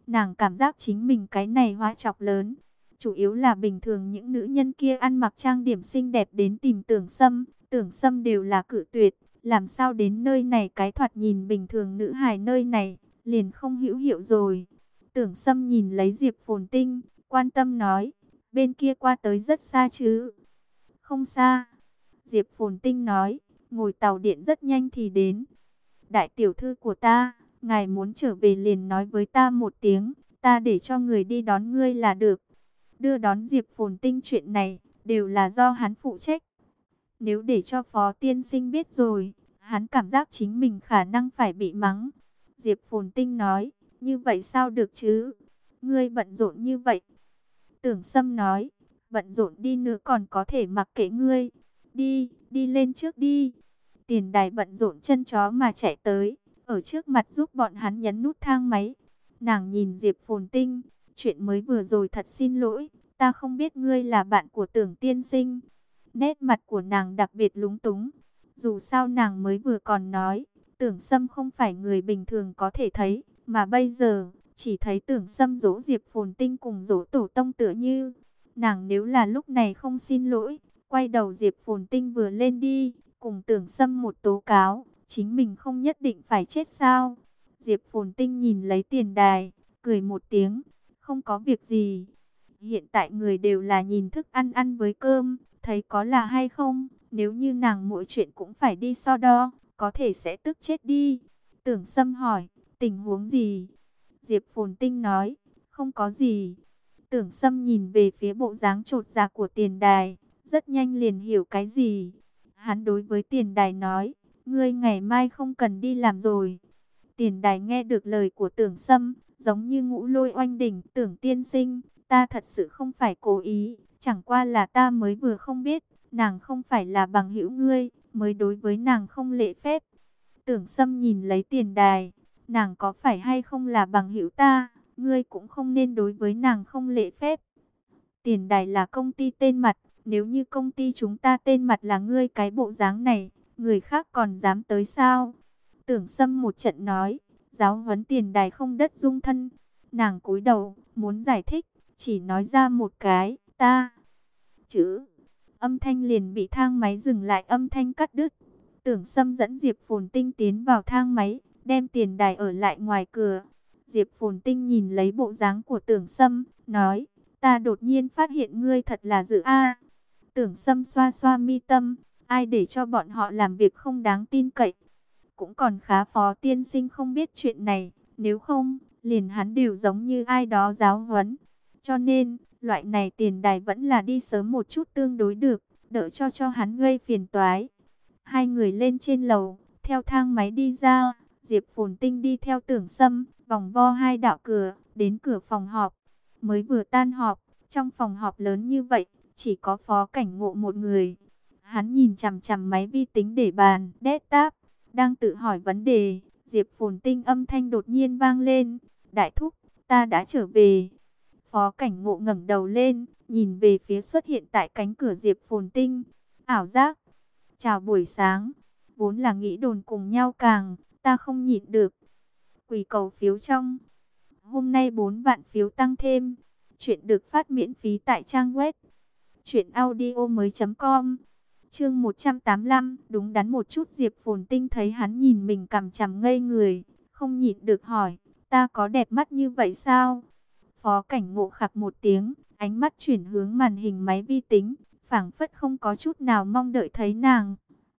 Nàng cảm giác chính mình cái này hóa chọc lớn. Chủ yếu là bình thường những nữ nhân kia ăn mặc trang điểm xinh đẹp đến tìm Tưởng Sâm đều là cự tuyệt. Làm sao đến nơi này cái thoạt nhìn bình thường nữ hài nơi này, liền không hữu hiệu rồi. Tưởng Sâm nhìn lấy Diệp Phồn Tinh, quan tâm nói, bên kia qua tới rất xa chứ? Không xa. Diệp Phồn Tinh nói, ngồi tàu điện rất nhanh thì đến. Đại tiểu thư của ta, ngài muốn trở về liền nói với ta một tiếng, ta để cho người đi đón ngươi là được. Đưa đón Diệp Phồn Tinh chuyện này, đều là do hắn phụ trách. Nếu để cho Phó Tiên Sinh biết rồi, hắn cảm giác chính mình khả năng phải bị mắng. Diệp Phồn Tinh nói, như vậy sao được chứ? Ngươi bận rộn như vậy. Tưởng Sâm nói, bận rộn đi nữa còn có thể mặc kệ ngươi. Đi, đi lên trước đi. Tiền Đài bận rộn chân chó mà chạy tới, ở trước mặt giúp bọn hắn nhấn nút thang máy. Nàng nhìn Diệp Phồn Tinh, chuyện mới vừa rồi thật xin lỗi, ta không biết ngươi là bạn của Tưởng tiên sinh. Nét mặt của nàng đặc biệt lúng túng. Dù sao nàng mới vừa còn nói, Tưởng Sâm không phải người bình thường có thể thấy, mà bây giờ, chỉ thấy Tưởng Sâm dỗ Diệp Phồn Tinh cùng dỗ tổ tông tựa như. Nàng nếu là lúc này không xin lỗi, quay đầu Diệp Phồn Tinh vừa lên đi, cùng Tưởng Sâm một tố cáo, chính mình không nhất định phải chết sao. Diệp Phồn Tinh nhìn lấy Tiền Đài, cười một tiếng, không có việc gì. Hiện tại người đều là nhìn thức ăn ăn với cơm, thấy có là hay không, nếu như nàng mỗi chuyện cũng phải đi so đo, có thể sẽ tức chết đi. Tưởng Sâm hỏi, tình huống gì? Diệp Phồn Tinh nói, không có gì. Tưởng Sâm nhìn về phía bộ dáng chột dạ của Tiền Đài, rất nhanh liền hiểu cái gì. Hắn đối với Tiền Đài nói, ngươi ngày mai không cần đi làm rồi. Tiền Đài nghe được lời của Tưởng Sâm, giống như ngũ lôi oanh đỉnh. Tưởng tiên sinh, ta thật sự không phải cố ý, chẳng qua là ta mới vừa không biết, nàng không phải là bằng hữu ngươi, mới đối với nàng không lễ phép. Tưởng Sâm nhìn lấy Tiền Đài, nàng có phải hay không là bằng hữu ta, ngươi cũng không nên đối với nàng không lễ phép. Tiền Đài là công ty tên mặt, nếu như công ty chúng ta tên mặt là ngươi cái bộ dáng này, người khác còn dám tới sao? Tưởng Sâm một trận nói, giáo huấn Tiền Đài không đất dung thân. Nàng cúi đầu, muốn giải thích, chỉ nói ra một cái, ta. Chữ, âm thanh liền bị thang máy dừng lại âm thanh cắt đứt. Tưởng Sâm dẫn Diệp Phồn Tinh tiến vào thang máy, đem Tiền Đài ở lại ngoài cửa. Diệp Phồn Tinh nhìn lấy bộ dáng của Tưởng Sâm, nói, ta đột nhiên phát hiện ngươi thật là dữ a. Tưởng Sâm xoa xoa mi tâm, ai để cho bọn họ làm việc không đáng tin cậy. Cũng còn khá Phó tiên sinh không biết chuyện này, nếu không, liền hắn đều giống như ai đó giáo huấn. Cho nên, loại này Tiền Đài vẫn là đi sớm một chút tương đối được, đỡ cho hắn gây phiền toái. Hai người lên trên lầu, theo thang máy đi ra, Diệp Phồn Tinh đi theo Tưởng Sâm, vòng vo hai đạo cửa, đến cửa phòng họp. Mới vừa tan họp, trong phòng họp lớn như vậy, chỉ có Phó Cảnh Ngộ một người. Hắn nhìn chằm chằm máy vi tính để bàn, desktop, đang tự hỏi vấn đề. Diệp Phồn Tinh âm thanh đột nhiên vang lên, đại thúc, ta đã trở về. Phó Cảnh Ngộ ngẩng đầu lên, nhìn về phía xuất hiện tại cánh cửa Diệp Phồn Tinh. Ảo giác, chào buổi sáng, vốn là nghĩ đồn cùng nhau càng, ta không nhịn được. Quỷ cầu phiếu trong. Hôm nay 4 vạn phiếu tăng thêm. Chuyện được phát miễn phí tại trang web truyệnaudiomoi.com. Chương 185, đúng đắn một chút. Diệp Phồn Tinh thấy hắn nhìn mình cằm chằm ngây người, không nhịn được hỏi, ta có đẹp mắt như vậy sao? Phó Cảnh Ngộ khặc một tiếng, ánh mắt chuyển hướng màn hình máy vi tính, phảng phất không có chút nào mong đợi thấy nàng.